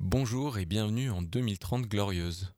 Bonjour et bienvenue en 2030 glorieuse.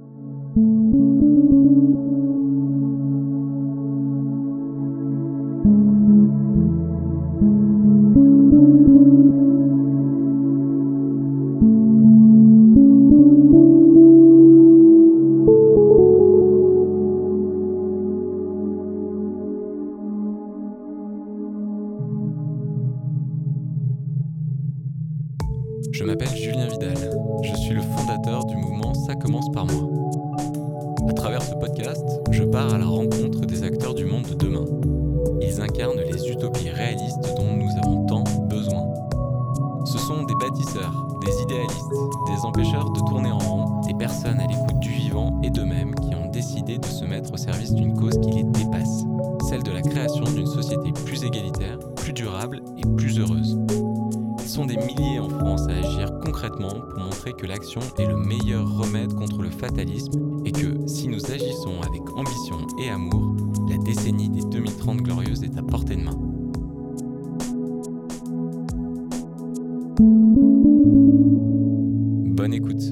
Je m'appelle Julien Vidal, je suis le fondateur du mouvement Ça commence par moi. À travers ce podcast, je pars à la rencontre des acteurs du monde de demain. Ils incarnent les utopies réalistes dont nous avons tant besoin. Ce sont des bâtisseurs, des idéalistes, des empêcheurs de tourner en rond, des personnes à l'écoute du vivant et d'eux-mêmes qui ont décidé de se mettre au service d'une cause qui les dépasse, celle de la création d'une société plus égalitaire, plus durable et plus heureuse. Ils sont des milliers en France à agir concrètement pour montrer que l'action est le meilleur remède contre le fatalisme et que, si nous agissons avec ambition et amour, la décennie des 2030 glorieuses est à portée de main. Bonne écoute.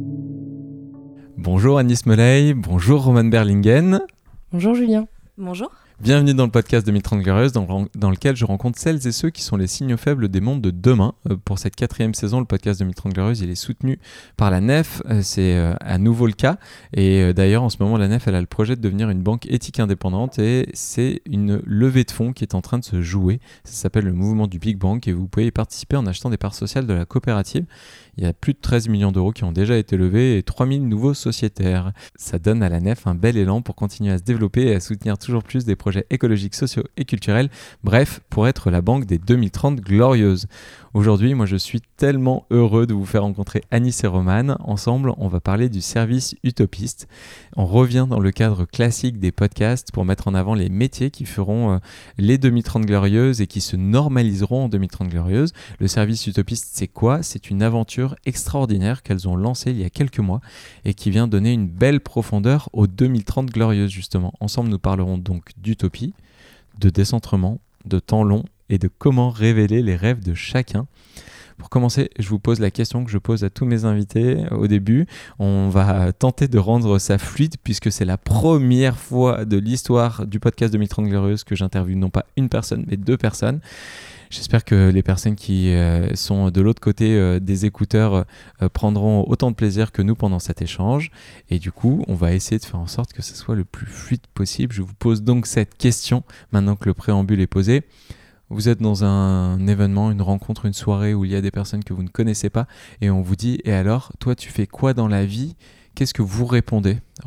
Bonjour Anis Molay, bonjour Roman Berlingen. Bonjour Julien. Bonjour. Bienvenue dans le podcast 2030 glorieuse dans lequel je rencontre celles et ceux qui sont les signaux faibles des mondes de demain. Pour cette 4e saison, le podcast 2030 glorieuse, il est soutenu par la Nef. C'est à nouveau le cas. Et d'ailleurs, en ce moment, la Nef, elle a le projet de devenir une banque éthique indépendante et c'est une levée de fonds qui est en train de se jouer. Ça s'appelle le mouvement du Big Bang et vous pouvez y participer en achetant des parts sociales de la coopérative. Il y a plus de 13 millions d'euros qui ont déjà été levés et 3000 nouveaux sociétaires. Ça donne à la Nef un bel élan pour continuer à se développer et à soutenir toujours plus des projets écologiques, sociaux et culturels. Bref, pour être la banque des 2030 glorieuses. Aujourd'hui, moi je suis tellement heureux de vous faire rencontrer Anis et Roman. Ensemble, on va parler du service utopiste. On revient dans le cadre classique des podcasts pour mettre en avant les métiers qui feront les 2030 glorieuses et qui se normaliseront en 2030 glorieuses. Le service utopiste, c'est quoi ? C'est une aventure extraordinaire qu'elles ont lancée il y a quelques mois et qui vient donner une belle profondeur aux 2030 glorieuses justement. Ensemble, nous parlerons donc d'utopie, de décentrement, de temps long et de comment révéler les rêves de chacun. Pour commencer, je vous pose la question que je pose à tous mes invités au début. On va tenter de rendre ça fluide puisque c'est la première fois de l'histoire du podcast 2030 glorieuse que j'interviewe non pas une personne mais 2 personnes. J'espère que les personnes qui sont de l'autre côté des écouteurs prendront autant de plaisir que nous pendant cet échange. Et du coup, on va essayer de faire en sorte que ce soit le plus fluide possible. Je vous pose donc cette question maintenant que le préambule est posé. Vous êtes dans un événement, une rencontre, une soirée où il y a des personnes que vous ne connaissez pas et on vous dit « Et alors, toi, tu fais quoi dans la vie ?» Qu'est-ce que vous répondez, Roman ?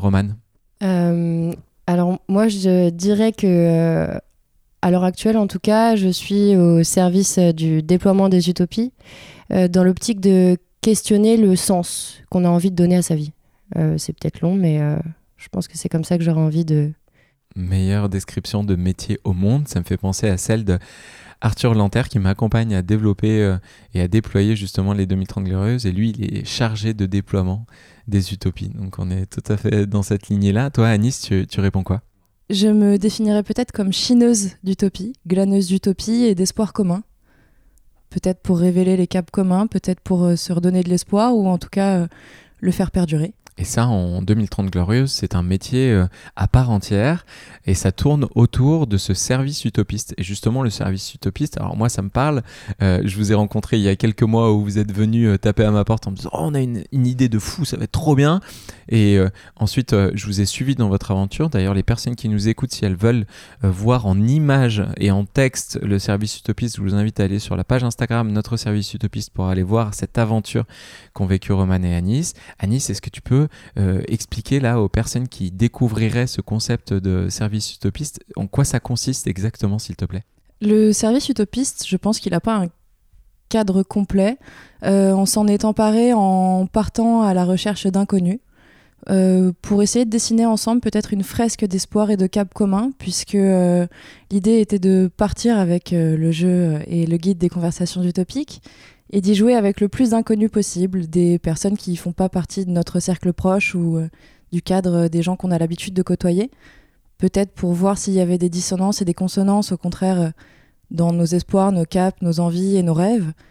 Alors, moi, je dirais que, à l'heure actuelle, en tout cas, je suis au service du déploiement des utopies dans l'optique de questionner le sens qu'on a envie de donner à sa vie. C'est peut-être long, mais je pense que c'est comme ça que j'aurais envie de... Meilleure description de métier au monde, ça me fait penser à celle de Arthur Lanter qui m'accompagne à développer et à déployer justement les 2030 glorieuses et lui il est chargé de déploiement des utopies. Donc on est tout à fait dans cette lignée-là. Toi Anis, tu réponds quoi ? Je me définirais peut-être comme chineuse d'utopie, glaneuse d'utopie et d'espoir commun. Peut-être pour révéler les caps communs, peut-être pour se redonner de l'espoir ou en tout cas le faire perdurer. Et ça, en 2030 glorieuse, c'est un métier à part entière et ça tourne autour de ce service utopiste. Et justement, le service utopiste, alors moi, ça me parle. Je vous ai rencontré il y a quelques mois où vous êtes venu taper à ma porte en me disant « Oh, on a une idée de fou, ça va être trop bien !» Et ensuite, je vous ai suivi dans votre aventure. D'ailleurs, les personnes qui nous écoutent, si elles veulent voir en images et en texte le service utopiste, je vous invite à aller sur la page Instagram Notre Service Utopiste pour aller voir cette aventure qu'ont vécu Roman et Anis. Anis, est-ce que tu peux expliquer là aux personnes qui découvriraient ce concept de service utopiste, en quoi ça consiste exactement, s'il te plaît ? Le service utopiste, je pense qu'il n'a pas un cadre complet. On s'en est emparé en partant à la recherche d'inconnus pour essayer de dessiner ensemble peut-être une fresque d'espoir et de cap commun, puisque l'idée était de partir avec le jeu et le guide des conversations utopiques et d'y jouer avec le plus d'inconnus possible, des personnes qui ne font pas partie de notre cercle proche ou du cadre des gens qu'on a l'habitude de côtoyer. Peut-être pour voir s'il y avait des dissonances et des consonances, au contraire, dans nos espoirs, nos caps, nos envies et nos rêves.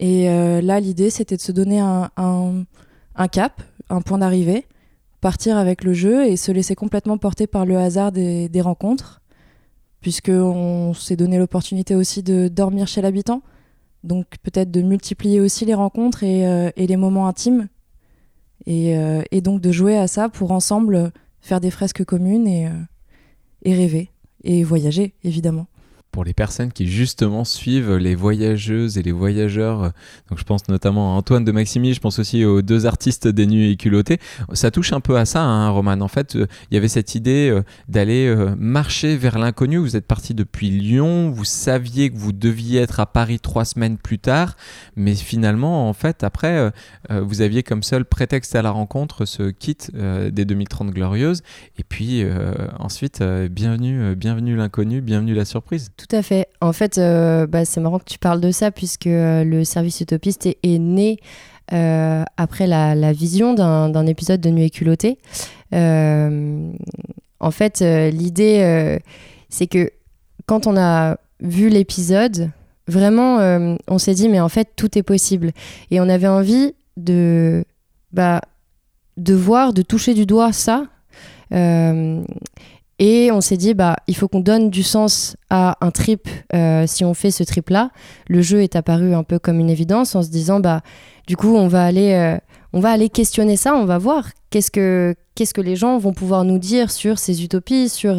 Et là, l'idée, c'était de se donner un cap, un point d'arrivée, partir avec le jeu et se laisser complètement porter par le hasard des rencontres, puisqu'on s'est donné l'opportunité aussi de dormir chez l'habitant, donc peut-être de multiplier aussi les rencontres et les moments intimes, et donc de jouer à ça pour ensemble faire des fresques communes et rêver, et voyager, évidemment. Pour les personnes qui justement suivent les voyageuses et les voyageurs, donc je pense notamment à Antoine de Maximi, je pense aussi aux 2 artistes des Nus et Culottés, ça touche un peu à ça, hein, Roman. En fait, il y avait cette idée d'aller marcher vers l'inconnu. Vous êtes parti depuis Lyon, vous saviez que vous deviez être à Paris 3 semaines plus tard, mais finalement, en fait, après, vous aviez comme seul prétexte à la rencontre ce kit des 2030 Glorieuses, et puis ensuite, bienvenue l'inconnu, bienvenue la surprise. Tout à fait. En fait, c'est marrant que tu parles de ça puisque le service utopiste est né après la vision d'un épisode de Nuit et Culottée. En fait, l'idée, c'est que quand on a vu l'épisode, vraiment, on s'est dit, mais en fait, tout est possible. Et on avait envie de voir, de toucher du doigt ça. Et on s'est dit, il faut qu'on donne du sens à un trip si on fait ce trip-là. Le jeu est apparu un peu comme une évidence en se disant, du coup, on va aller questionner ça, on va voir qu'est-ce que les gens vont pouvoir nous dire sur ces utopies, sur...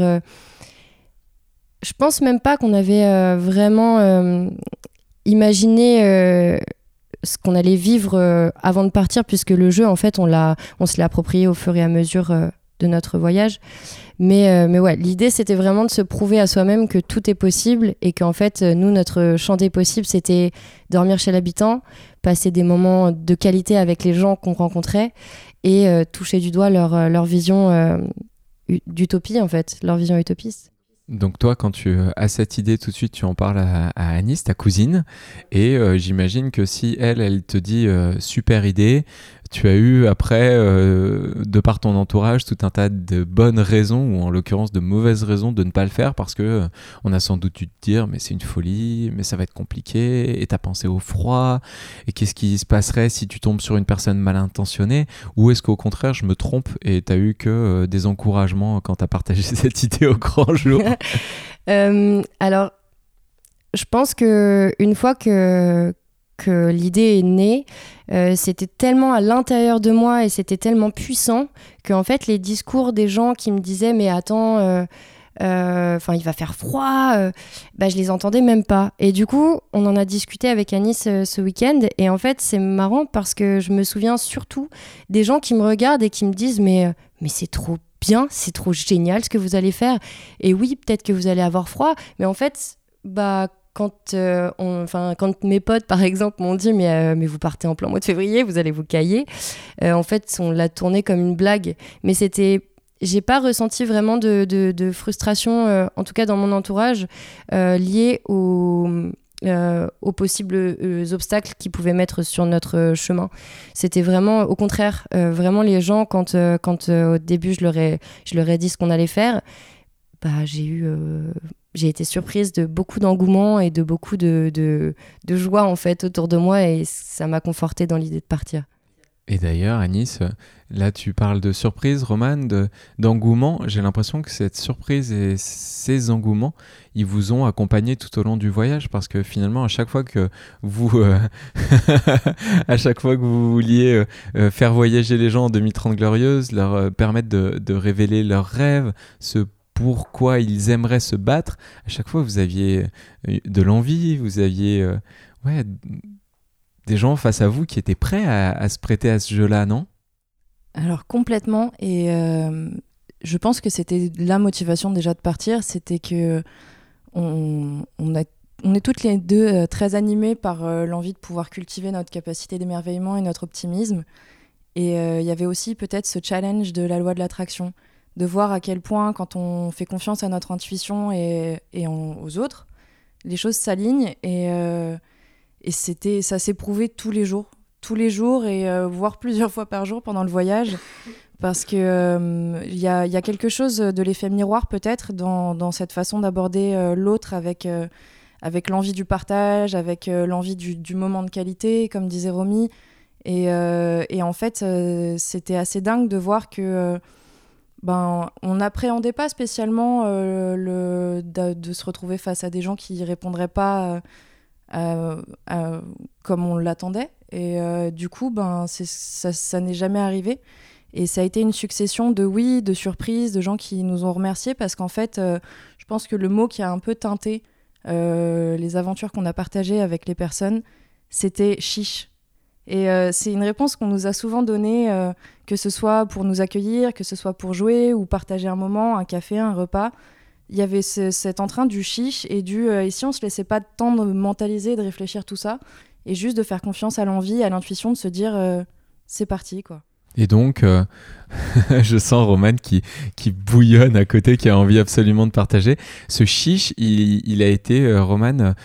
Je pense même pas qu'on avait vraiment imaginé ce qu'on allait vivre avant de partir, puisque le jeu, en fait, on se l'a approprié au fur et à mesure de notre voyage. Mais ouais, l'idée, c'était vraiment de se prouver à soi-même que tout est possible et qu'en fait, nous, notre champ des possibles, c'était dormir chez l'habitant, passer des moments de qualité avec les gens qu'on rencontrait et toucher du doigt leur vision d'utopie, en fait, leur vision utopiste. Donc toi, quand tu as cette idée, tout de suite, tu en parles à Anis, ta cousine, et j'imagine que si elle te dit super idée, tu as eu après, de par ton entourage, tout un tas de bonnes raisons, ou en l'occurrence de mauvaises raisons de ne pas le faire, parce que on a sans doute dû te dire, mais c'est une folie, mais ça va être compliqué, et t'as pensé au froid, et qu'est-ce qui se passerait si tu tombes sur une personne mal intentionnée, ou est-ce qu'au contraire, je me trompe, et t'as eu que des encouragements quand t'as partagé cette idée au grand jour? Alors, je pense qu'une fois que l'idée est née, c'était tellement à l'intérieur de moi et c'était tellement puissant qu'en fait, les discours des gens qui me disaient « mais attends, il va faire froid », je les entendais même pas. Et du coup, on en a discuté avec Anis ce week-end et en fait, c'est marrant parce que je me souviens surtout des gens qui me regardent et qui me disent « mais c'est trop bien, c'est trop génial ce que vous allez faire. Et oui, peut-être que vous allez avoir froid, mais en fait, quand mes potes, par exemple, m'ont dit mais vous partez en plein mois de février, vous allez vous cailler. En fait, on l'a tourné comme une blague. Mais j'ai pas ressenti vraiment de frustration, en tout cas dans mon entourage, liée aux possibles obstacles qu'ils pouvaient mettre sur notre chemin. C'était vraiment, au contraire, vraiment les gens, quand au début je leur ai dit ce qu'on allait faire, j'ai été surprise de beaucoup d'engouement et de beaucoup de joie en fait autour de moi et ça m'a confortée dans l'idée de partir. Et d'ailleurs, Anis, là tu parles de surprise, Roman, d'engouement. J'ai l'impression que cette surprise et ces engouements, ils vous ont accompagné tout au long du voyage parce que finalement, à chaque fois que vous, vouliez faire voyager les gens en 2030 Glorieuses, leur permettre de révéler leurs rêves, ce pourquoi ils aimeraient se battre, à chaque fois vous aviez de l'envie, vous aviez des gens face à vous qui étaient prêts à se prêter à ce jeu-là, non ? Alors complètement, et je pense que c'était la motivation déjà de partir, c'était que on est toutes les deux très animées par l'envie de pouvoir cultiver notre capacité d'émerveillement et notre optimisme, et il y avait aussi peut-être ce challenge de la loi de l'attraction, de voir à quel point, quand on fait confiance à notre intuition et aux autres, les choses s'alignent et ça s'est prouvé tous les jours et voire plusieurs fois par jour pendant le voyage, parce que y a quelque chose de l'effet miroir peut-être dans cette façon d'aborder l'autre avec avec l'envie du partage, avec l'envie du moment de qualité, comme disait Romy. Et en fait, c'était assez dingue de voir que on n'appréhendait pas spécialement de se retrouver face à des gens qui répondraient pas comme on l'attendait. Et du coup, ça n'est jamais arrivé. Et ça a été une succession de surprises, de gens qui nous ont remerciés, parce qu'en fait, je pense que le mot qui a un peu teinté les aventures qu'on a partagées avec les personnes, c'était chiche. Et c'est une réponse qu'on nous a souvent donnée, que ce soit pour nous accueillir, que ce soit pour jouer ou partager un moment, un café, un repas. Il y avait cet entrain du chiche et et si on se laissait pas de temps de mentaliser, de réfléchir tout ça, et juste de faire confiance à l'envie, à l'intuition, de se dire c'est parti, quoi. Et donc, je sens Romane qui bouillonne à côté, qui a envie absolument de partager. Ce chiche, il a été, Romane,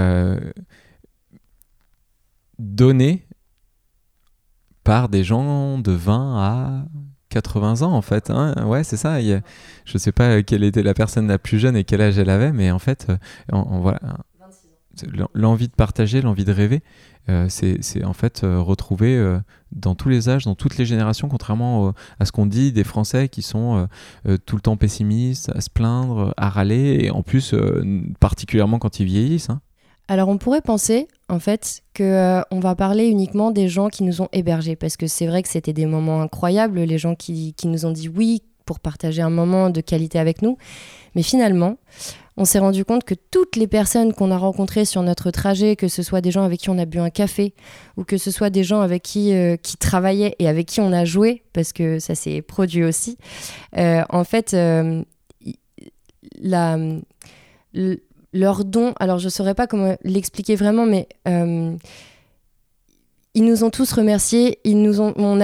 donné par des gens de 20 à 80 ans, en fait. Hein. Ouais, c'est ça. Je ne sais pas quelle était la personne la plus jeune et quel âge elle avait, mais en fait, voilà, 26 ans. L'envie de partager, l'envie de rêver, c'est en fait retrouvé dans tous les âges, dans toutes les générations, contrairement à ce qu'on dit des Français qui sont tout le temps pessimistes, à se plaindre, à râler, et en plus, particulièrement quand ils vieillissent. Hein. Alors on pourrait penser en fait qu'on va parler uniquement des gens qui nous ont hébergés, parce que c'est vrai que c'était des moments incroyables, les gens qui nous ont dit oui pour partager un moment de qualité avec nous, mais finalement on s'est rendu compte que toutes les personnes qu'on a rencontrées sur notre trajet, que ce soit des gens avec qui on a bu un café ou que ce soit des gens avec qui travaillaient et avec qui on a joué, parce que ça s'est produit aussi, en fait leur don, alors je ne saurais pas comment l'expliquer vraiment, mais ils nous ont tous remerciés, on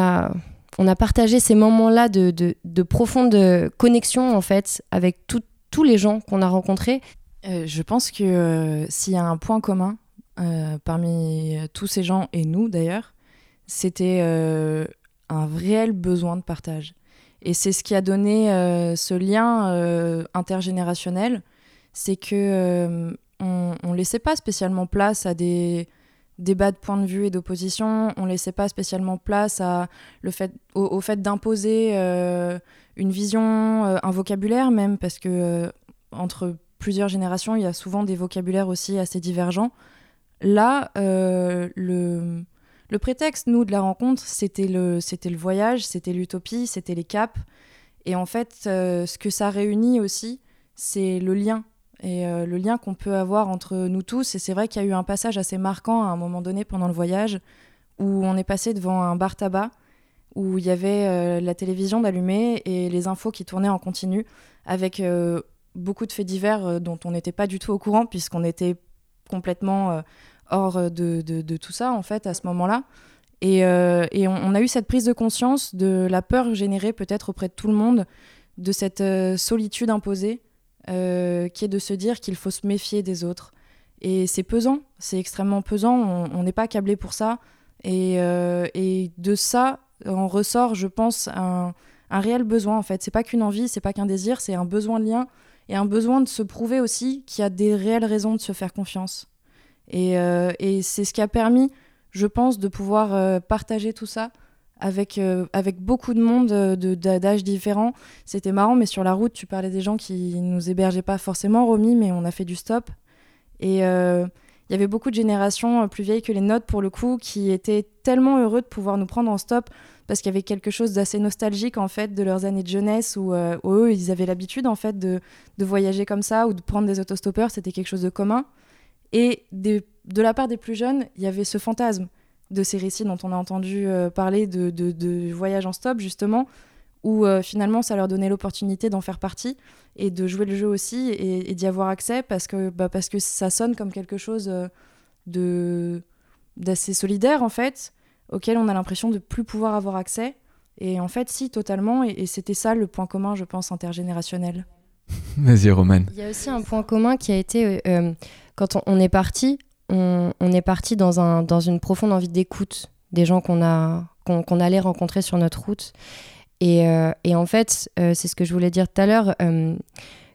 a partagé ces moments-là de profonde connexion en fait avec tous les gens qu'on a rencontrés. Je pense que s'il y a un point commun parmi tous ces gens et nous d'ailleurs, c'était un réel besoin de partage. Et c'est ce qui a donné ce lien intergénérationnel. C'est que on laissait pas spécialement place à des débats de points de vue et d'opposition, on laissait pas spécialement place au fait d'imposer une vision, un vocabulaire même, parce que entre plusieurs générations, il y a souvent des vocabulaires aussi assez divergents. Là, le prétexte, nous, de la rencontre, c'était le voyage, c'était l'utopie, c'était les caps. Et en fait, ce que ça réunit aussi, c'est le lien. Et le lien qu'on peut avoir entre nous tous. Et c'est vrai qu'il y a eu un passage assez marquant à un moment donné pendant le voyage où on est passé devant un bar tabac où il y avait la télévision d'allumée et les infos qui tournaient en continu avec beaucoup de faits divers dont on n'était pas du tout au courant puisqu'on était complètement hors de tout ça en fait à ce moment-là. Et on a eu cette prise de conscience de la peur générée peut-être auprès de tout le monde, de cette solitude imposée, qui est de se dire qu'il faut se méfier des autres. Et c'est pesant, c'est extrêmement pesant, on n'est pas câblé pour ça. Et de ça, on ressort, je pense, un réel besoin, en fait. C'est pas qu'une envie, c'est pas qu'un désir, c'est un besoin de lien et un besoin de se prouver aussi qu'il y a des réelles raisons de se faire confiance. Et c'est ce qui a permis, je pense, de pouvoir partager tout ça avec beaucoup de monde d'âges différents. C'était marrant, mais sur la route, tu parlais des gens qui nous hébergeaient pas forcément, Romy, mais on a fait du stop. Et il y avait beaucoup de générations plus vieilles que les nôtres, pour le coup, qui étaient tellement heureux de pouvoir nous prendre en stop, parce qu'il y avait quelque chose d'assez nostalgique, en fait, de leurs années de jeunesse, où eux, ils avaient l'habitude, en fait, de voyager comme ça, ou de prendre des autostoppeurs, c'était quelque chose de commun. Et de la part des plus jeunes, il y avait ce fantasme de ces récits dont on a entendu parler de voyage en stop, justement, où finalement ça leur donnait l'opportunité d'en faire partie et de jouer le jeu aussi et d'y avoir accès parce que ça sonne comme quelque chose d'assez solidaire, en fait, auquel on a l'impression de ne plus pouvoir avoir accès. Et en fait, si, totalement. Et c'était ça le point commun, je pense, intergénérationnel. Vas-y, Romane. Il y a aussi un point commun qui a été, quand on est parti, on est parti dans une profonde envie d'écoute des gens qu'on allait rencontrer sur notre route. Et en fait, c'est ce que je voulais dire tout à l'heure,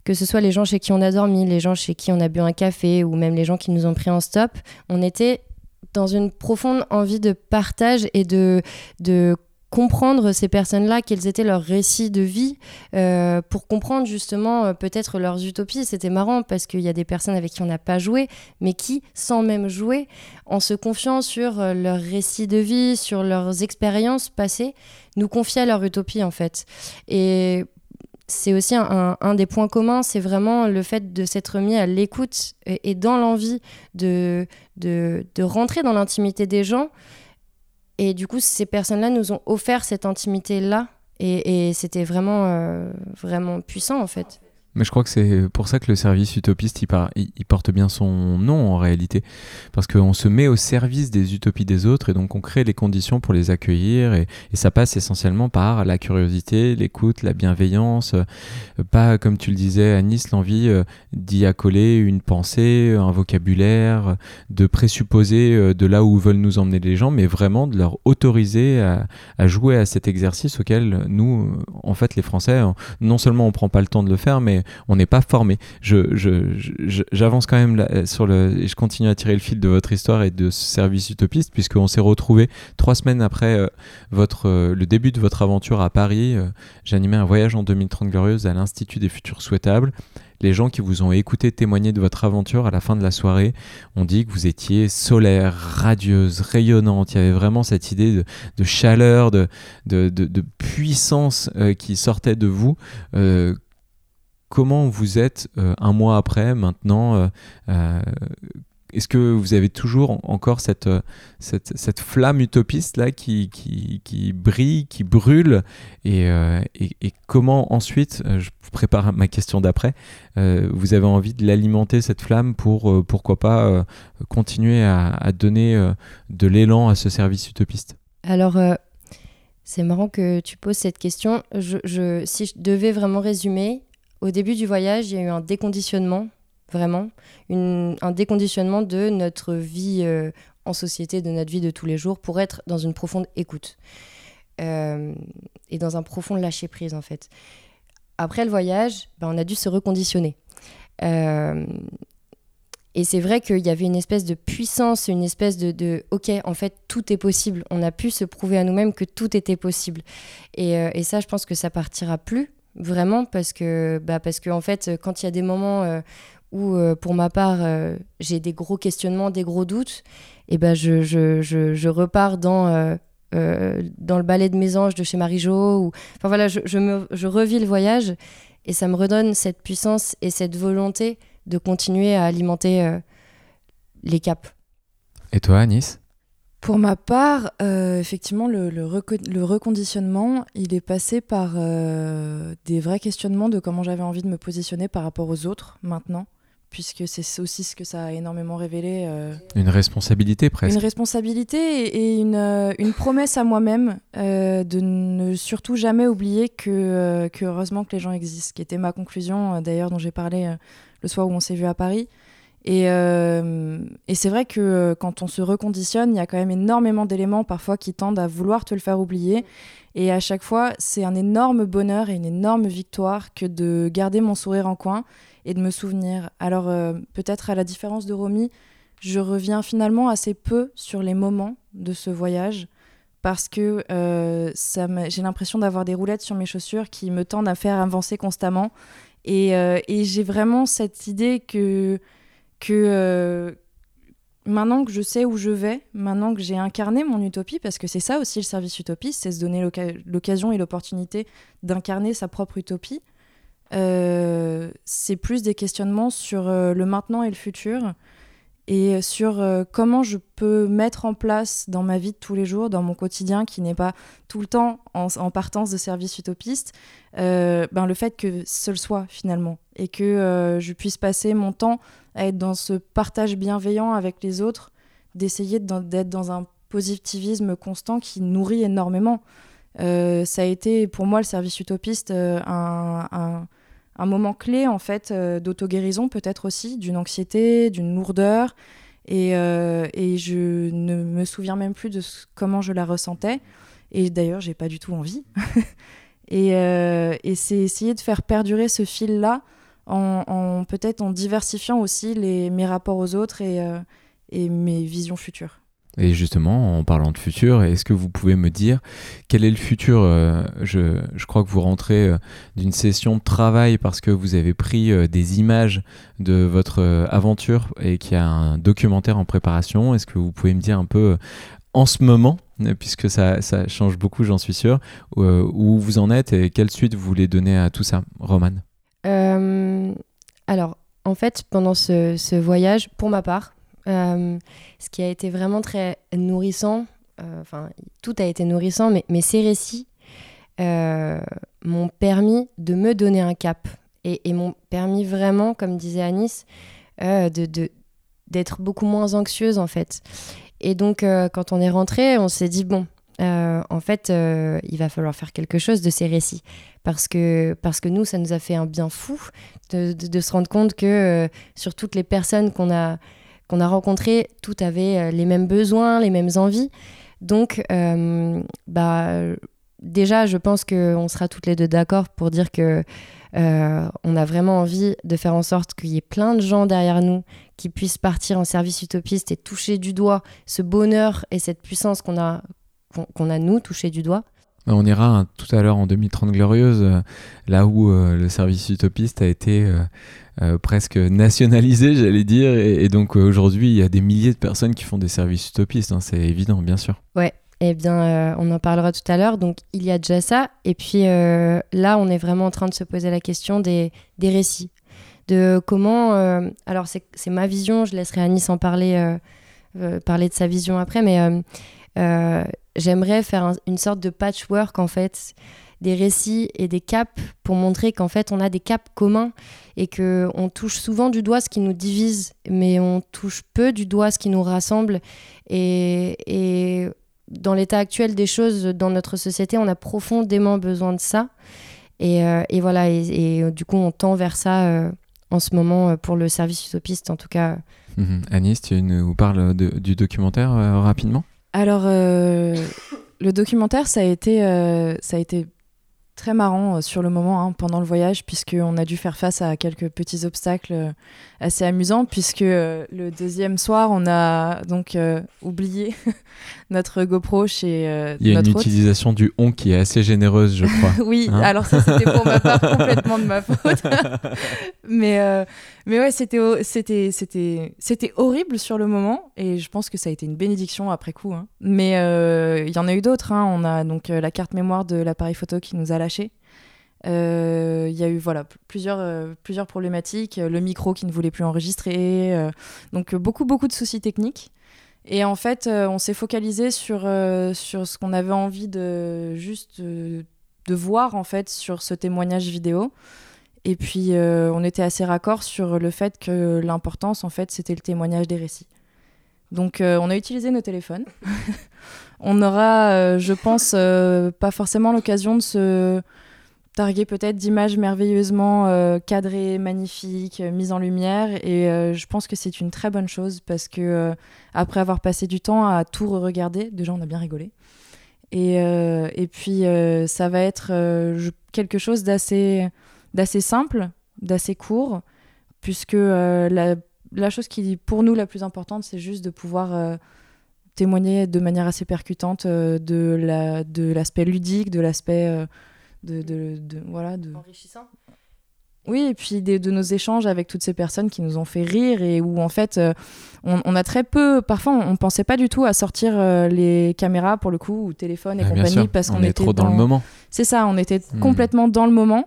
que ce soit les gens chez qui on a dormi, les gens chez qui on a bu un café ou même les gens qui nous ont pris en stop, on était dans une profonde envie de partage et de comprendre ces personnes-là, quels étaient leurs récits de vie, pour comprendre justement peut-être leurs utopies. C'était marrant parce qu'il y a des personnes avec qui on n'a pas joué, mais qui, sans même jouer, en se confiant sur leurs récits de vie, sur leurs expériences passées, nous confiaient leur utopie en fait. Et c'est aussi un des points communs, c'est vraiment le fait de s'être mis à l'écoute et dans l'envie de rentrer dans l'intimité des gens. Et du coup, ces personnes-là nous ont offert cette intimité-là. Et c'était vraiment, vraiment puissant, en fait. Mais je crois que c'est pour ça que le service utopiste, il porte bien son nom en réalité. Parce qu'on se met au service des utopies des autres et donc on crée les conditions pour les accueillir. Et ça passe essentiellement par la curiosité, l'écoute, la bienveillance. Pas, comme tu le disais, Anis, l'envie d'y accoler une pensée, un vocabulaire, de présupposer de là où veulent nous emmener les gens, mais vraiment de leur autoriser à jouer à cet exercice auquel nous, en fait, les Français, non seulement on prend pas le temps de le faire, mais on n'est pas formé. J'avance quand même et je continue à tirer le fil de votre histoire et de ce service utopiste, puisqu'on s'est retrouvés 3 semaines après le début de votre aventure à Paris. J'animais un voyage en 2030 glorieuse à l'Institut des Futurs Souhaitables. Les gens qui vous ont écouté témoigner de votre aventure à la fin de la soirée ont dit que vous étiez solaire, radieuse, rayonnante. Il y avait vraiment cette idée de chaleur, de puissance qui sortait de vous. Comment vous êtes un mois après, maintenant est-ce que vous avez toujours encore cette flamme utopiste là qui brille, qui brûle et comment ensuite, je prépare ma question d'après, vous avez envie de l'alimenter cette flamme pour pourquoi pas continuer à donner de l'élan à ce service utopiste? Alors c'est marrant que tu poses cette question. Si je devais vraiment résumer, au début du voyage, il y a eu un déconditionnement, vraiment, un déconditionnement de notre vie en société, de notre vie de tous les jours, pour être dans une profonde écoute et dans un profond lâcher-prise, en fait. Après le voyage, on a dû se reconditionner. Et c'est vrai qu'il y avait une espèce de puissance, une espèce de OK, en fait, tout est possible. On a pu se prouver à nous-mêmes que tout était possible. Et ça, je pense que ça partira plus. Vraiment, parce que en fait, quand il y a des moments où, pour ma part, j'ai des gros questionnements, des gros doutes, et je repars dans le ballet de Mésange de chez Marie-Jo. Enfin voilà, je revis le voyage et ça me redonne cette puissance et cette volonté de continuer à alimenter les caps. Et toi, Anis ? Pour ma part, effectivement, le reconditionnement, il est passé par des vrais questionnements de comment j'avais envie de me positionner par rapport aux autres maintenant, puisque c'est aussi ce que ça a énormément révélé. Une responsabilité presque. Une responsabilité et une promesse à moi-même de ne surtout jamais oublier que heureusement que les gens existent, ce qui était ma conclusion d'ailleurs dont j'ai parlé le soir où on s'est vu à Paris. Et c'est vrai que quand on se reconditionne, il y a quand même énormément d'éléments parfois qui tendent à vouloir te le faire oublier. Et à chaque fois, c'est un énorme bonheur et une énorme victoire que de garder mon sourire en coin et de me souvenir. Alors peut-être à la différence de Romy, je reviens finalement assez peu sur les moments de ce voyage parce que j'ai l'impression d'avoir des roulettes sur mes chaussures qui me tendent à faire avancer constamment. Et j'ai vraiment cette idée que maintenant que je sais où je vais, maintenant que j'ai incarné mon utopie, parce que c'est ça aussi le service utopiste, c'est se donner l'occasion et l'opportunité d'incarner sa propre utopie, c'est plus des questionnements sur le maintenant et le futur, et sur comment je peux mettre en place dans ma vie de tous les jours, dans mon quotidien qui n'est pas tout le temps en partance de service utopiste, le fait que ce le soit finalement, et que je puisse passer mon temps à être dans ce partage bienveillant avec les autres, d'essayer d'être dans un positivisme constant qui nourrit énormément. Ça a été pour moi le service utopiste un moment clé en fait d'auto-guérison peut-être aussi, d'une anxiété, d'une lourdeur, et je ne me souviens même plus de comment je la ressentais, et d'ailleurs j'ai pas du tout envie. Et c'est essayer de faire perdurer ce fil-là peut-être en diversifiant aussi mes rapports aux autres et mes visions futures. Et justement, en parlant de futur, est-ce que vous pouvez me dire quel est le futur je crois que vous rentrez d'une session de travail parce que vous avez pris des images de votre aventure et qu'il y a un documentaire en préparation. Est-ce que vous pouvez me dire un peu en ce moment, puisque ça change beaucoup, j'en suis sûr, où vous en êtes et quelle suite vous voulez donner à tout ça, Romane? Alors, en fait, pendant ce voyage, pour ma part, ce qui a été vraiment très nourrissant, tout a été nourrissant, mais ces récits m'ont permis de me donner un cap et m'ont permis vraiment, comme disait Anis, d'être beaucoup moins anxieuse en fait. Et donc quand on est rentré, on s'est dit en fait il va falloir faire quelque chose de ces récits parce que nous ça nous a fait un bien fou de se rendre compte que sur toutes les personnes qu'on a rencontrées, toutes avaient les mêmes besoins, les mêmes envies. Donc déjà je pense qu'on sera toutes les deux d'accord pour dire que on a vraiment envie de faire en sorte qu'il y ait plein de gens derrière nous qui puissent partir en service utopiste et toucher du doigt ce bonheur et cette puissance qu'on a nous touché du doigt. On ira tout à l'heure en 2030 Glorieuse, là où le service utopiste a été presque nationalisé, j'allais dire, et donc aujourd'hui il y a des milliers de personnes qui font des services utopistes, c'est évident, bien sûr. Ouais. Eh bien, on en parlera tout à l'heure. Donc, il y a déjà ça. Et puis là, on est vraiment en train de se poser la question des récits. De comment... alors, c'est ma vision. Je laisserai Anis en parler de sa vision après. Mais j'aimerais faire une sorte de patchwork, en fait, des récits et des caps pour montrer qu'en fait, on a des caps communs et qu'on touche souvent du doigt ce qui nous divise, mais on touche peu du doigt ce qui nous rassemble. Et dans l'état actuel des choses dans notre société, on a profondément besoin de ça. Et voilà, et du coup, on tend vers ça en ce moment pour le service utopiste, en tout cas. Anis, tu nous parles du documentaire rapidement ? Alors, le documentaire, ça a été très marrant sur le moment, pendant le voyage, puisqu'on a dû faire face à quelques petits obstacles assez amusants, puisque le deuxième soir, on a donc oublié notre GoPro chez Il y a notre une hôte. Utilisation du on qui est assez généreuse, je crois. Oui, alors ça, c'était pour ma part complètement de ma faute. mais ouais, c'était horrible sur le moment, et je pense que ça a été une bénédiction après coup. Mais il y en a eu d'autres. On a donc la carte mémoire de l'appareil photo qui nous a lâchés. Il y a eu plusieurs problématiques, le micro qui ne voulait plus enregistrer, donc beaucoup de soucis techniques. Et en fait, on s'est focalisé sur ce qu'on avait envie de voir en fait sur ce témoignage vidéo. Et puis on était assez raccord sur le fait que l'importance en fait c'était le témoignage des récits. Donc on a utilisé nos téléphones. On aura, je pense, pas forcément l'occasion de se targuer peut-être d'images merveilleusement cadrées, magnifiques, mises en lumière. Et je pense que c'est une très bonne chose parce que après avoir passé du temps à tout re-regarder, déjà on a bien rigolé. Et puis ça va être quelque chose d'assez simple, d'assez court, puisque la chose qui pour nous la plus importante, c'est juste de pouvoir témoigner de manière assez percutante de l'aspect ludique, de l'aspect enrichissant. Oui, et puis de nos échanges avec toutes ces personnes qui nous ont fait rire et où en fait on a très peu, parfois on pensait pas du tout à sortir les caméras pour le coup ou téléphone et compagnie sûr, parce qu'on était était trop dans le moment. C'est ça, on était complètement dans le moment.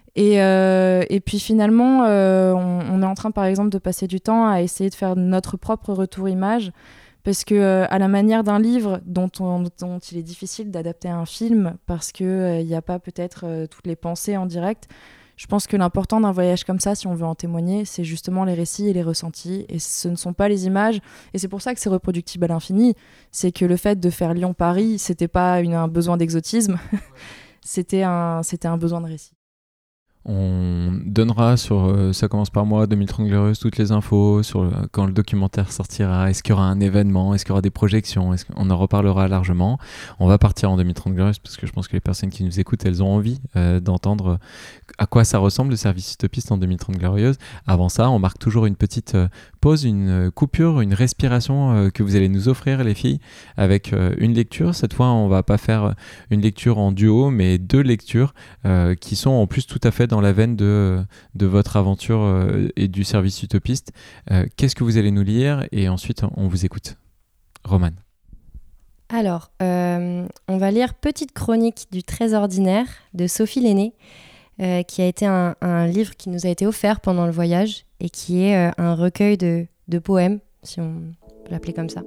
Et puis finalement, on est en train par exemple de passer du temps à essayer de faire notre propre retour image. Parce que à la manière d'un livre dont il est difficile d'adapter à un film parce qu'il n'y a pas peut-être toutes les pensées en direct, je pense que l'important d'un voyage comme ça, si on veut en témoigner, c'est justement les récits et les ressentis. Et ce ne sont pas les images. Et c'est pour ça que c'est reproductible à l'infini. C'est que le fait de faire Lyon-Paris, c'était pas un besoin d'exotisme. C'était un besoin de récit. On donnera sur Ça commence par moi, 2030 Glorieuses, toutes les infos sur quand le documentaire sortira. Est-ce qu'il y aura un événement? Est-ce qu'il y aura des projections? On en reparlera largement. On va partir en 2030 Glorieuses parce que je pense que les personnes qui nous écoutent, elles ont envie d'entendre à quoi ça ressemble le service utopiste en 2030 Glorieuses. Avant ça, on marque toujours une petite pause, une coupure, une respiration que vous allez nous offrir, les filles, avec une lecture. Cette fois, on va pas faire une lecture en duo, mais 2 lectures qui sont en plus tout à fait dans la veine de votre aventure et du service utopiste. Qu'est-ce que vous allez nous lire? Et ensuite, on vous écoute. Romane. Alors, on va lire Petite chronique du très ordinaire de Sophie Lenné, qui a été un livre qui nous a été offert pendant le voyage et qui est un recueil de poèmes, si on peut l'appeler comme ça.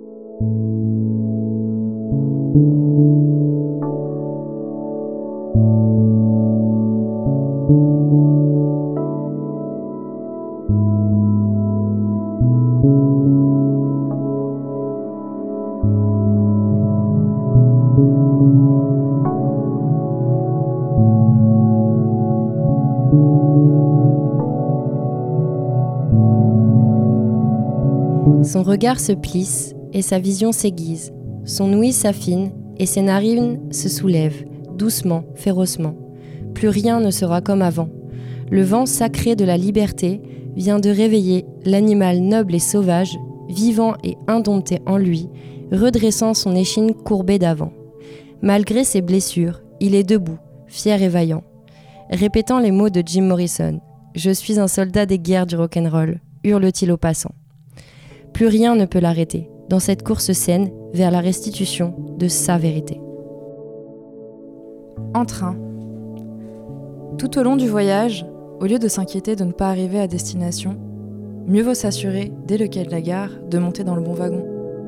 Son regard se plisse et sa vision s'aiguise. Son ouïe s'affine et ses narines se soulèvent, doucement, férocement. Plus rien ne sera comme avant. Le vent sacré de la liberté vient de réveiller l'animal noble et sauvage, vivant et indompté en lui, redressant son échine courbée d'avant. Malgré ses blessures, il est debout, fier et vaillant. Répétant les mots de Jim Morrison, « Je suis un soldat des guerres du rock'n'roll », hurle-t-il aux passants. Plus rien ne peut l'arrêter dans cette course saine vers la restitution de sa vérité. En train. Tout au long du voyage, au lieu de s'inquiéter de ne pas arriver à destination, mieux vaut s'assurer, dès le quai de la gare, de monter dans le bon wagon.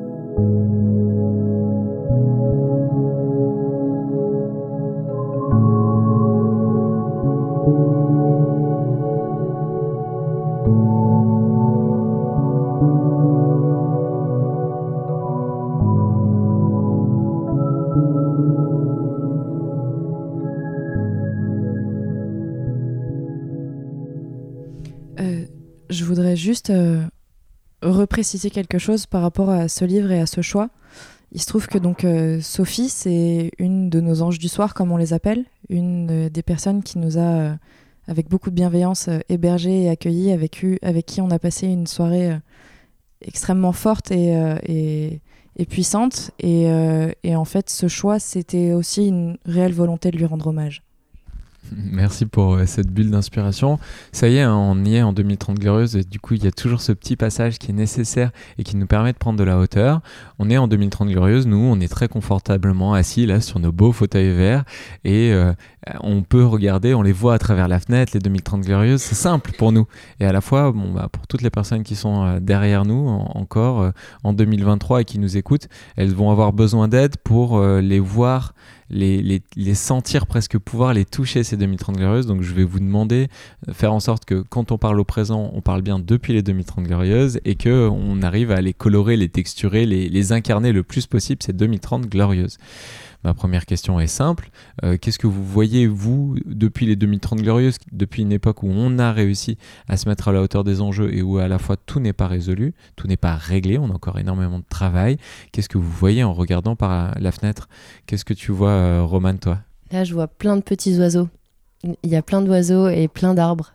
Je voudrais juste repréciser quelque chose par rapport à ce livre et à ce choix. Il se trouve que donc Sophie, c'est une de nos anges du soir, comme on les appelle, une des personnes qui nous a, avec beaucoup de bienveillance, hébergés et accueillis, avec qui on a passé une soirée extrêmement forte et puissante. Et en fait, ce choix, c'était aussi une réelle volonté de lui rendre hommage. Merci pour cette bulle d'inspiration. Ça y est, hein, on y est en 2030 Glorieuse et du coup il y a toujours ce petit passage qui est nécessaire et qui nous permet de prendre de la hauteur. On est en 2030 Glorieuse, nous on est très confortablement assis là sur nos beaux fauteuils verts et on peut regarder, on les voit à travers la fenêtre, les 2030 Glorieuses, c'est simple pour nous. Et à la fois, pour toutes les personnes qui sont derrière nous encore en 2023 et qui nous écoutent, elles vont avoir besoin d'aide pour les voir, les sentir presque, pouvoir les toucher ces 2030 Glorieuses. Donc je vais vous demander de faire en sorte que quand on parle au présent, on parle bien depuis les 2030 Glorieuses et qu'on arrive à les colorer, les texturer, les incarner le plus possible, ces 2030 Glorieuses. Ma première question est simple. Qu'est-ce que vous voyez, vous, depuis les 2030 Glorieuses, depuis une époque où on a réussi à se mettre à la hauteur des enjeux et où à la fois tout n'est pas résolu, tout n'est pas réglé, on a encore énormément de travail. Qu'est-ce que vous voyez en regardant par la fenêtre? Qu'est-ce que tu vois, Romane, toi? Là, je vois plein de petits oiseaux. Il y a plein d'oiseaux et plein d'arbres.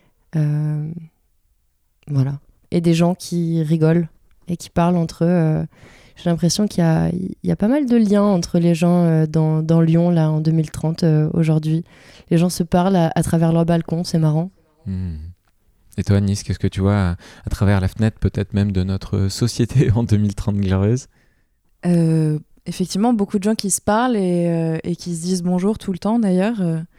Voilà. Et des gens qui rigolent et qui parlent entre eux. J'ai l'impression qu'il y a pas mal de liens entre les gens dans Lyon, là, en 2030, aujourd'hui. Les gens se parlent à travers leur balcon, c'est marrant. Et toi, Nice, qu'est-ce que tu vois à travers la fenêtre, peut-être même de notre société en 2030 Glorieuse? Effectivement, beaucoup de gens qui se parlent et qui se disent bonjour tout le temps, d'ailleurs.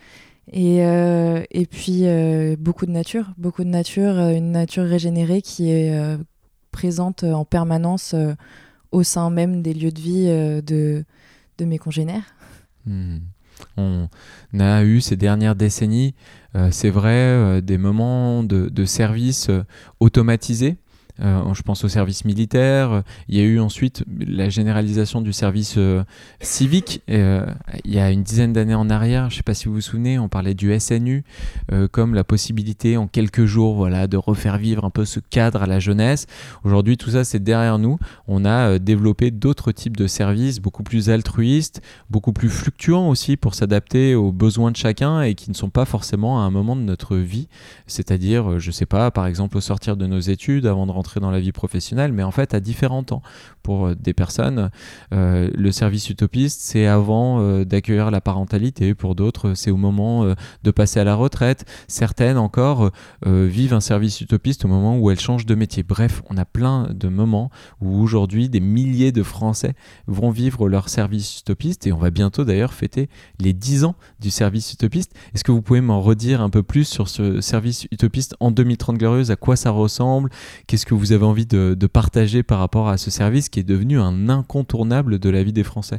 Et puis, beaucoup de nature, une nature régénérée qui est présente en permanence au sein même des lieux de vie de mes congénères. On a eu ces dernières décennies, c'est vrai, des moments de service automatisés Je pense au service militaire. Il y a eu ensuite la généralisation du service civique. Il y a une dizaine d'années en arrière, je ne sais pas si vous vous souvenez, on parlait du SNU comme la possibilité en quelques jours de refaire vivre un peu ce cadre à la jeunesse. Aujourd'hui, tout ça, c'est derrière nous. On a développé d'autres types de services beaucoup plus altruistes, beaucoup plus fluctuants aussi pour s'adapter aux besoins de chacun et qui ne sont pas forcément à un moment de notre vie. C'est-à-dire, je ne sais pas, par exemple, au sortir de nos études, avant de rentrer dans la vie professionnelle, mais en fait à différents temps. Pour des personnes, le service utopiste, c'est avant d'accueillir la parentalité. Pour d'autres, c'est au moment de passer à la retraite. Certaines encore vivent un service utopiste au moment où elles changent de métier. Bref, on a plein de moments où aujourd'hui, des milliers de Français vont vivre leur service utopiste et on va bientôt d'ailleurs fêter les 10 ans du service utopiste. Est-ce que vous pouvez m'en redire un peu plus sur ce service utopiste en 2030 Glorieuse? À quoi ça ressemble? Qu'est-ce que vous avez envie de partager par rapport à ce service qui est devenu un incontournable de la vie des Français?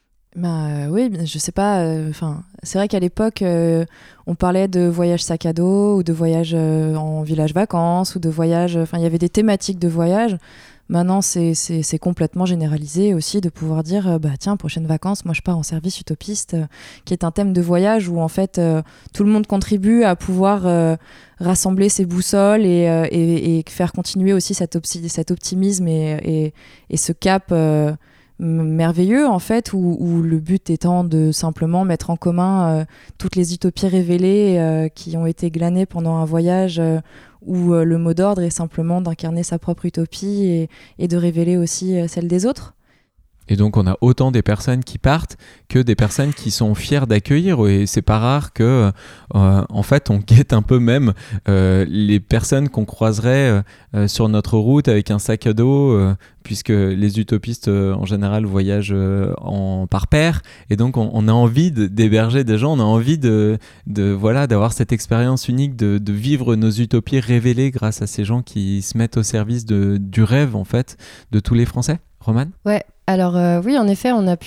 Oui, je sais pas. C'est vrai qu'à l'époque, on parlait de voyage sac à dos ou de voyage en village vacances ou de voyage. Il y avait des thématiques de voyage. Maintenant, c'est complètement généralisé aussi de pouvoir dire tiens, prochaines vacances, moi je pars en service utopiste, qui est un thème de voyage où en fait tout le monde contribue à pouvoir rassembler ses boussoles et faire continuer aussi cet optimisme et ce cap merveilleux en fait où le but étant de simplement mettre en commun toutes les utopies révélées qui ont été glanées pendant un voyage où le mot d'ordre est simplement d'incarner sa propre utopie et de révéler aussi celle des autres. Et donc on a autant des personnes qui partent que des personnes qui sont fières d'accueillir, et c'est pas rare que en fait on guette un peu même les personnes qu'on croiserait sur notre route avec un sac à dos puisque les utopistes en général voyagent par paire, et donc on a envie d'héberger des gens, on a envie d'avoir cette expérience unique de vivre nos utopies révélées grâce à ces gens qui se mettent au service du rêve en fait de tous les Français. Romane ? Ouais. Alors oui, en effet, on a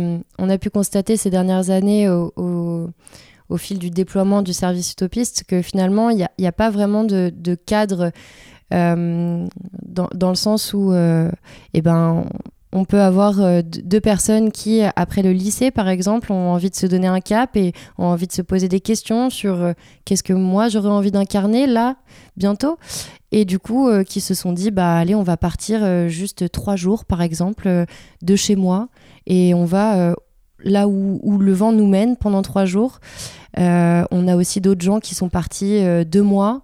pu constater ces dernières années au fil du déploiement du service utopiste que finalement, il n'y a pas vraiment de cadre dans le sens où on peut avoir deux personnes qui, après le lycée par exemple, ont envie de se donner un cap et ont envie de se poser des questions sur qu'est-ce que moi j'aurais envie d'incarner là, bientôt. Et du coup, qui se sont dit, allez, on va partir juste 3 jours, par exemple, de chez moi. Et on va là où le vent nous mène pendant 3 jours. On a aussi d'autres gens qui sont partis 2 mois.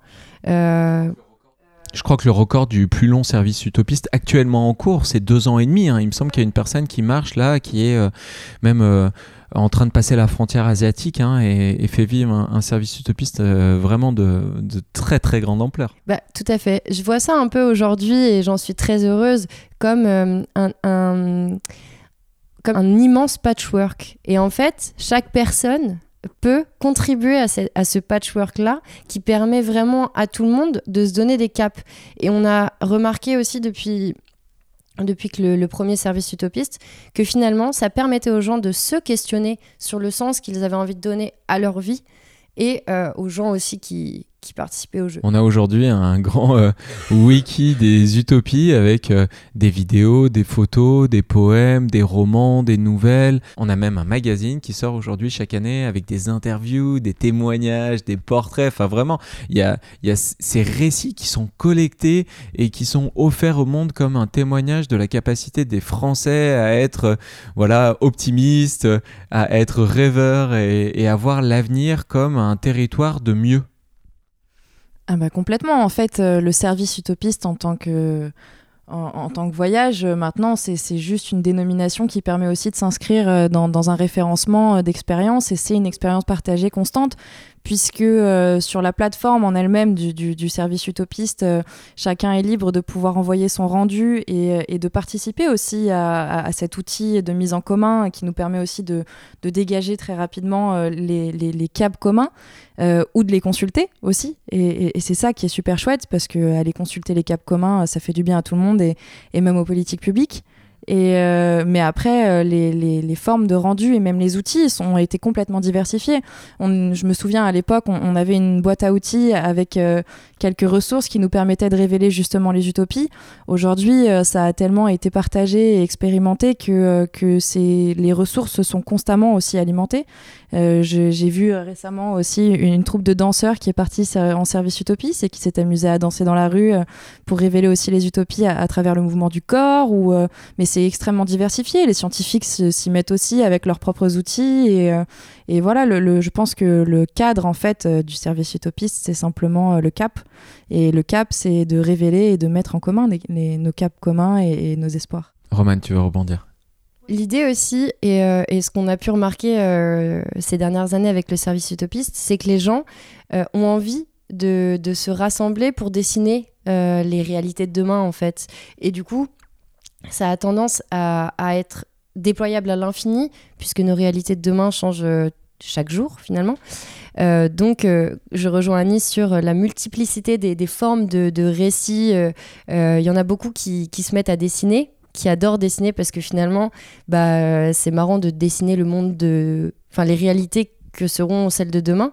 Je crois que le record du plus long service utopiste actuellement en cours, c'est 2 ans et demi. Il me semble qu'il y a une personne qui marche là, qui est même en train de passer la frontière asiatique et fait vivre un service utopiste vraiment de très très grande ampleur. Tout à fait. Je vois ça un peu aujourd'hui et j'en suis très heureuse comme un immense patchwork. Et en fait, chaque personne peut contribuer à ce patchwork-là qui permet vraiment à tout le monde de se donner des caps. Et on a remarqué aussi depuis que le premier service utopiste, que finalement, ça permettait aux gens de se questionner sur le sens qu'ils avaient envie de donner à leur vie et aux gens aussi qui participaient au jeu. On a aujourd'hui un grand wiki des utopies avec des vidéos, des photos, des poèmes, des romans, des nouvelles. On a même un magazine qui sort aujourd'hui chaque année avec des interviews, des témoignages, des portraits. Enfin vraiment, il y a ces récits qui sont collectés et qui sont offerts au monde comme un témoignage de la capacité des Français à être optimistes, à être rêveurs et à voir l'avenir comme un territoire de mieux. Complètement. En fait, le service utopiste en tant que voyage, maintenant, c'est juste une dénomination qui permet aussi de s'inscrire dans un référencement d'expérience, et c'est une expérience partagée constante, puisque sur la plateforme en elle-même du service utopiste, chacun est libre de pouvoir envoyer son rendu et de participer aussi à cet outil de mise en commun qui nous permet aussi de dégager très rapidement les caps communs ou de les consulter aussi. Et c'est ça qui est super chouette, parce qu'aller consulter les caps communs, ça fait du bien à tout le monde et même aux politiques publiques. Mais après, les formes de rendu et même les outils ont été complètement diversifiés. Je me souviens à l'époque, on avait une boîte à outils avec quelques ressources qui nous permettaient de révéler justement les utopies. Aujourd'hui, ça a tellement été partagé et expérimenté que les ressources se sont constamment aussi alimentées. J'ai vu récemment aussi une troupe de danseurs qui est partie en service utopiste et qui s'est amusée à danser dans la rue pour révéler aussi les utopies à travers le mouvement du corps. Mais c'est extrêmement diversifié. Les scientifiques s'y mettent aussi avec leurs propres outils. Et voilà, je pense que le cadre en fait du service utopiste, c'est simplement le cap. Et le cap, c'est de révéler et de mettre en commun nos caps communs et nos espoirs. Romane, tu veux rebondir ? L'idée aussi, et ce qu'on a pu remarquer ces dernières années avec le service utopiste, c'est que les gens ont envie de se rassembler pour dessiner les réalités de demain, en fait. Et du coup, ça a tendance à être déployable à l'infini, puisque nos réalités de demain changent chaque jour, finalement. Donc, je rejoins Anis sur la multiplicité des formes de récits. Il y en a beaucoup qui se mettent à dessiner, qui adorent dessiner parce que finalement, c'est marrant de dessiner le monde les réalités que seront celles de demain.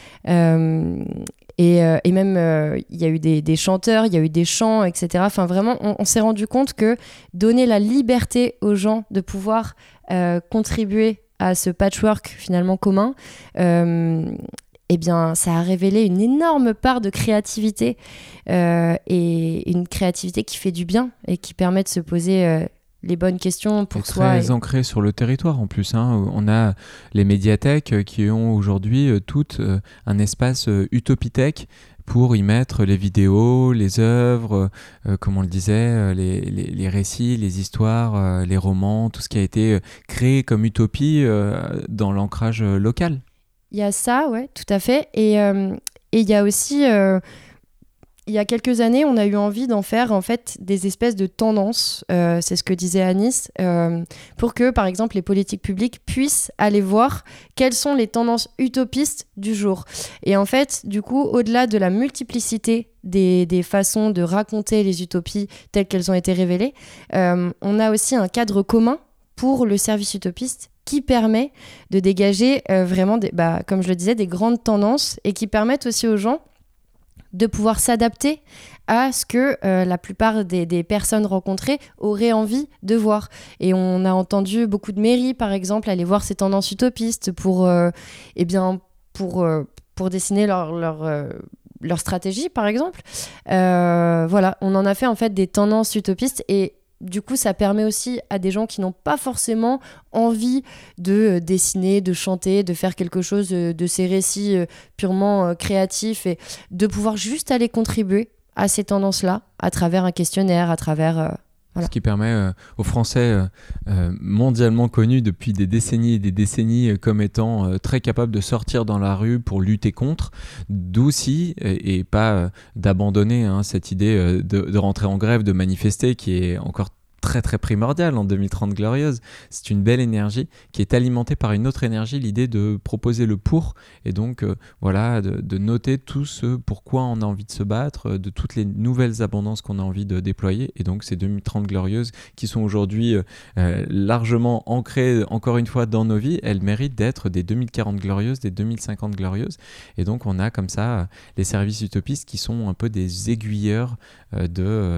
Et même, il y a eu des chanteurs, il y a eu des chants, etc. Enfin, vraiment, on s'est rendu compte que donner la liberté aux gens de pouvoir contribuer à ce patchwork finalement commun, eh bien, ça a révélé une énorme part de créativité et une créativité qui fait du bien et qui permet de se poser les bonnes questions pour soi. Très ancré sur le territoire en plus. On a les médiathèques qui ont aujourd'hui toutes un espace utopithèque pour y mettre les vidéos, les œuvres, comme on le disait, les récits, les histoires, les romans, tout ce qui a été créé comme utopie dans l'ancrage local. Il y a ça, ouais, tout à fait. Et il y a aussi, il y a quelques années, on a eu envie d'en faire en fait des espèces de tendances, c'est ce que disait Anis, pour que, par exemple, les politiques publiques puissent aller voir quelles sont les tendances utopistes du jour. Et en fait, du coup, au-delà de la multiplicité des façons de raconter les utopies telles qu'elles ont été révélées, on a aussi un cadre commun pour le service utopiste qui permet de dégager vraiment, comme je le disais, des grandes tendances et qui permettent aussi aux gens de pouvoir s'adapter à ce que la plupart des personnes rencontrées auraient envie de voir. Et on a entendu beaucoup de mairies, par exemple, aller voir ces tendances utopistes pour dessiner leur stratégie, par exemple. Voilà, on en a fait en fait des tendances utopistes et du coup, ça permet aussi à des gens qui n'ont pas forcément envie de dessiner, de chanter, de faire quelque chose de ces récits purement créatifs et de pouvoir juste aller contribuer à ces tendances-là à travers un questionnaire, à travers... Voilà. Ce qui permet aux Français mondialement connus depuis des décennies et des décennies comme étant très capables de sortir dans la rue pour lutter contre, d'aussi, et pas d'abandonner cette idée de rentrer en grève, de manifester, qui est encore très très primordial en 2030 glorieuse. C'est une belle énergie qui est alimentée par une autre énergie, l'idée de proposer le pour et donc de noter tout ce pourquoi on a envie de se battre, de toutes les nouvelles abondances qu'on a envie de déployer et donc ces 2030 glorieuses qui sont aujourd'hui largement ancrées encore une fois dans nos vies, elles méritent d'être des 2040 glorieuses, des 2050 glorieuses et donc on a comme ça les services utopistes qui sont un peu des aiguilleurs de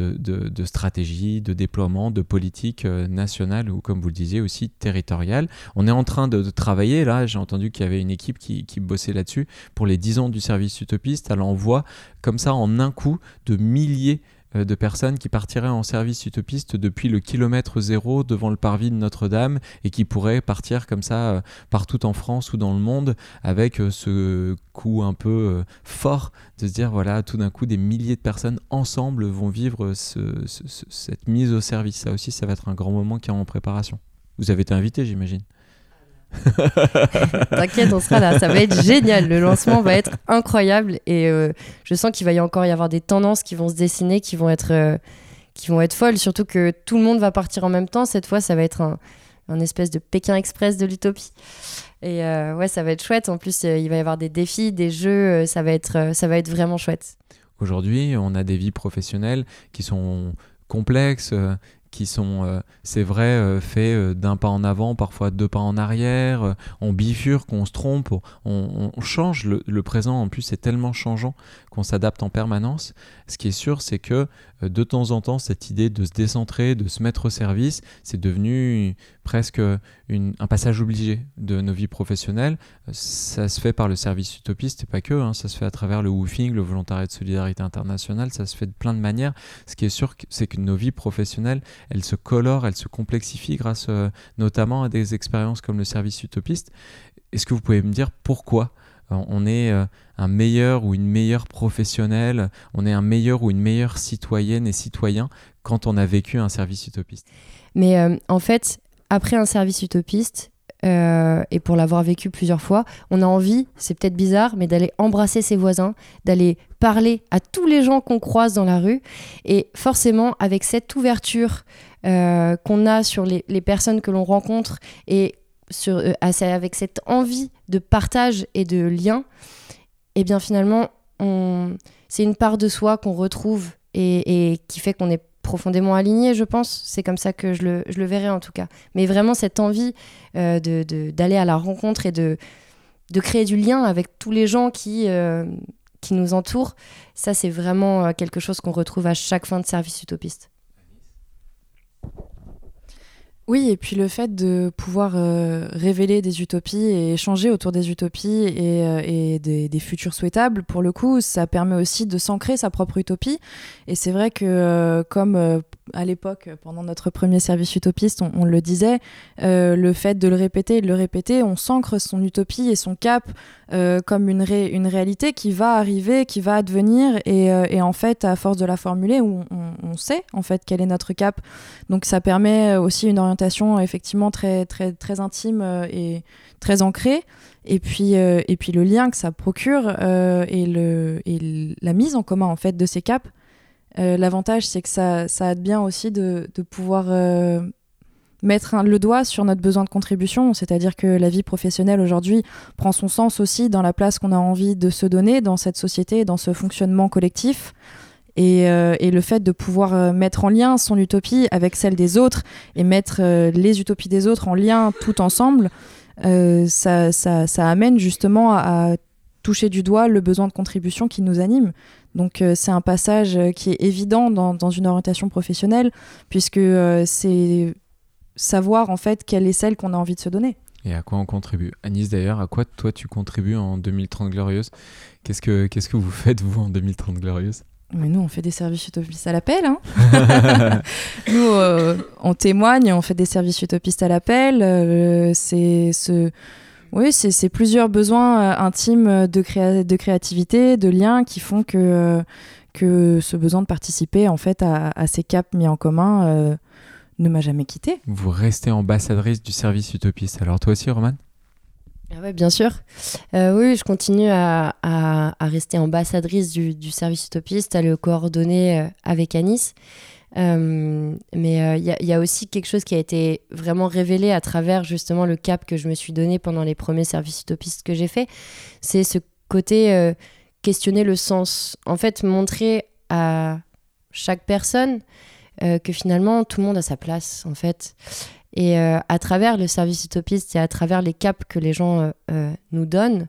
stratégie, de déploiement, de politique nationale ou comme vous le disiez aussi territoriale. On est en train de travailler, là j'ai entendu qu'il y avait une équipe qui bossait là-dessus pour les 10 ans du service utopiste. Elle envoie comme ça en un coup de milliers de personnes qui partiraient en service utopiste depuis le kilomètre zéro devant le parvis de Notre-Dame et qui pourraient partir comme ça partout en France ou dans le monde avec ce coup un peu fort de se dire voilà, tout d'un coup des milliers de personnes ensemble vont vivre cette mise au service. Ça aussi, ça va être un grand moment qui est en préparation. Vous avez été invité, j'imagine. T'inquiète, on sera là, ça va être génial, le lancement va être incroyable et je sens qu'il va encore y avoir des tendances qui vont se dessiner, qui vont être folles, surtout que tout le monde va partir en même temps. Cette fois ça va être un espèce de Pékin Express de l'utopie et ouais, ça va être chouette. En plus il va y avoir des défis, des jeux, ça va être vraiment chouette. Aujourd'hui on a des vies professionnelles qui sont complexes, qui sont, c'est vrai, faits d'un pas en avant, parfois 2 pas en arrière. On bifurque, on se trompe, on change. Le présent, en plus, est tellement changeant qu'on s'adapte en permanence. Ce qui est sûr, c'est que de temps en temps, cette idée de se décentrer, de se mettre au service, c'est devenu presque un passage obligé de nos vies professionnelles. Ça se fait par le service utopiste et pas que, hein. Ça se fait à travers le woofing, le volontariat de solidarité internationale, ça se fait de plein de manières. Ce qui est sûr, c'est que nos vies professionnelles, elles se colorent, elles se complexifient grâce notamment à des expériences comme le service utopiste. Est-ce que vous pouvez me dire pourquoi on est un meilleur ou une meilleure professionnelle, on est un meilleur ou une meilleure citoyenne et citoyen quand on a vécu un service utopiste? Mais en fait, après un service utopiste, et pour l'avoir vécu plusieurs fois, on a envie, c'est peut-être bizarre, mais d'aller embrasser ses voisins, d'aller parler à tous les gens qu'on croise dans la rue. Et forcément, avec cette ouverture qu'on a sur les personnes que l'on rencontre et avec cette envie de partage et de lien, et bien finalement, c'est une part de soi qu'on retrouve et qui fait qu'on est profondément aligné, je pense. C'est comme ça que je le verrai en tout cas. Mais vraiment cette envie d'aller à la rencontre et de créer du lien avec tous les gens qui nous entourent, ça c'est vraiment quelque chose qu'on retrouve à chaque fin de service utopiste. Oui, et puis le fait de pouvoir révéler des utopies et échanger autour des utopies et des futurs souhaitables, pour le coup, ça permet aussi de s'ancrer sa propre utopie. Et c'est vrai que, comme à l'époque, pendant notre premier service utopiste, on le disait, le fait de le répéter, on s'ancre son utopie et son cap comme une réalité qui va arriver, qui va advenir. Et en fait, à force de la formuler, on sait en fait quel est notre cap. Donc ça permet aussi une orientation effectivement très, très, très intime et très ancrée. Et puis le lien que ça procure et la mise en commun en fait de ces caps. L'avantage, c'est que ça aide bien aussi de pouvoir mettre le doigt sur notre besoin de contribution, c'est-à-dire que la vie professionnelle aujourd'hui prend son sens aussi dans la place qu'on a envie de se donner dans cette société, dans ce fonctionnement collectif. Et le fait de pouvoir mettre en lien son utopie avec celle des autres et mettre les utopies des autres en lien tout ensemble, ça amène justement à toucher du doigt le besoin de contribution qui nous anime. Donc c'est un passage qui est évident dans une orientation professionnelle, puisque c'est savoir en fait quelle est celle qu'on a envie de se donner. Et à quoi on contribue? Anis, d'ailleurs, à quoi toi tu contribues en 2030 Glorieuse? Qu'est-ce que vous faites, vous, en 2030 Glorieuse? Mais nous, on fait des services utopistes à l'appel. Hein. Nous, on témoigne, on fait des services utopistes à l'appel. C'est plusieurs besoins intimes de créativité, de lien qui font que ce besoin de participer en fait, à ces caps mis en commun ne m'a jamais quitté. Vous restez ambassadrice du service utopiste. Alors toi aussi, Romane? Ah ouais, bien sûr. Oui, je continue à rester ambassadrice du service utopiste, à le coordonner avec Anis. Mais il y a aussi quelque chose qui a été vraiment révélé à travers justement le cap que je me suis donné pendant les premiers services utopistes que j'ai fait. C'est ce côté questionner le sens. En fait, montrer à chaque personne que finalement tout le monde a sa place, en fait. Et à travers le service utopiste et à travers les caps que les gens nous donnent,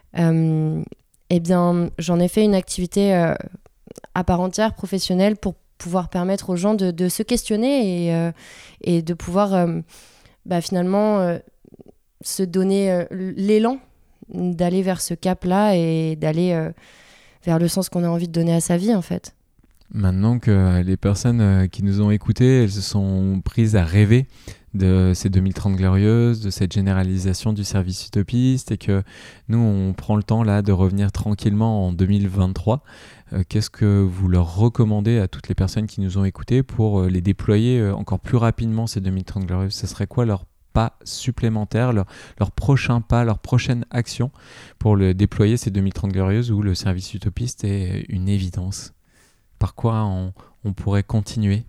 eh bien, j'en ai fait une activité à part entière, professionnelle, pour pouvoir permettre aux gens de se questionner et de pouvoir finalement se donner l'élan d'aller vers ce cap-là et d'aller vers le sens qu'on a envie de donner à sa vie, en fait. Maintenant que les personnes qui nous ont écoutés, elles se sont prises à rêver de ces 2030 glorieuses, de cette généralisation du service utopiste, et que nous, on prend le temps là de revenir tranquillement en 2023. Qu'est-ce que vous leur recommandez à toutes les personnes qui nous ont écoutés pour les déployer encore plus rapidement, ces 2030 glorieuses? Ce serait quoi leur pas supplémentaire, leur prochain pas, leur prochaine action pour déployer ces 2030 glorieuses où le service utopiste est une évidence? Par quoi on pourrait continuer?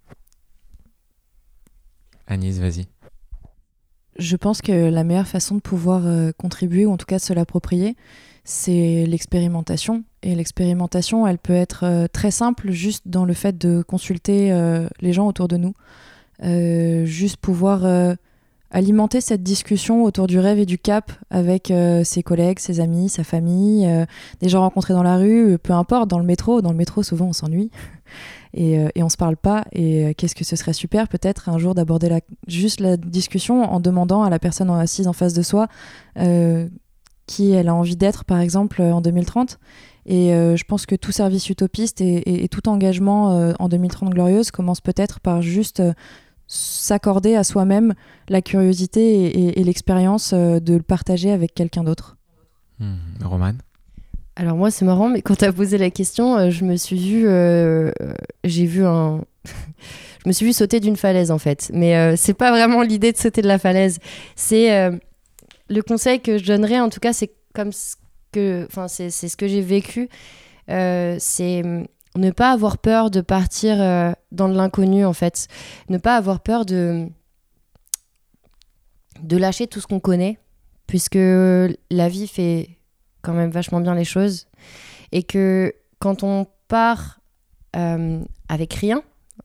Anis, vas-y. Je pense que la meilleure façon de pouvoir contribuer, ou en tout cas se l'approprier, c'est l'expérimentation. Et l'expérimentation, elle peut être très simple, juste dans le fait de consulter les gens autour de nous. Juste pouvoir alimenter cette discussion autour du rêve et du cap avec ses collègues, ses amis, sa famille, des gens rencontrés dans la rue, peu importe, dans le métro. Dans le métro, souvent, on s'ennuie et on se parle pas. Et qu'est-ce que ce serait super, peut-être, un jour, d'aborder juste la discussion en demandant à la personne assise en face de soi qui elle a envie d'être, par exemple, en 2030. Et je pense que tout service utopiste et tout engagement en 2030 glorieuse commence peut-être par juste s'accorder à soi-même la curiosité et l'expérience de le partager avec quelqu'un d'autre. Romane ? Alors moi, c'est marrant, mais quand tu as posé la question, je me suis vue je me suis vue sauter d'une falaise, en fait. Mais c'est pas vraiment l'idée de sauter de la falaise. C'est le conseil que je donnerais, en tout cas, c'est comme c'est ce que j'ai vécu. C'est ne pas avoir peur de partir dans de l'inconnu, en fait. Ne pas avoir peur de lâcher tout ce qu'on connaît, puisque la vie fait quand même vachement bien les choses. Et que quand on part avec rien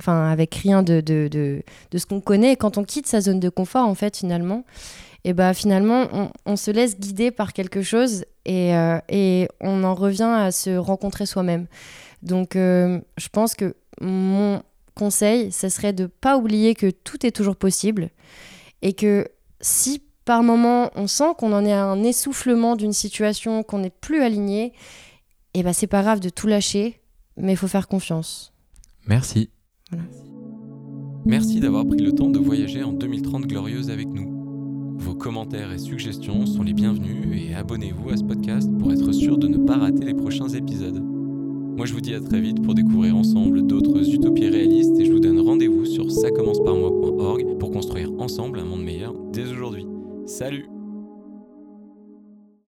de ce qu'on connaît, quand on quitte sa zone de confort, en fait, finalement, on se laisse guider par quelque chose et on en revient à se rencontrer soi-même. Donc, je pense que mon conseil, ce serait de ne pas oublier que tout est toujours possible et que si par moment on sent qu'on en est à un essoufflement d'une situation, qu'on n'est plus aligné, c'est pas grave de tout lâcher, mais il faut faire confiance. Merci. Voilà. Merci d'avoir pris le temps de voyager en 2030 glorieuse avec nous. Vos commentaires et suggestions sont les bienvenus et abonnez-vous à ce podcast pour être sûr de ne pas rater les prochains épisodes. Moi je vous dis à très vite pour découvrir ensemble d'autres utopies réalistes et je vous donne rendez-vous sur ça commence par moi.org pour construire ensemble un monde meilleur dès aujourd'hui. Salut!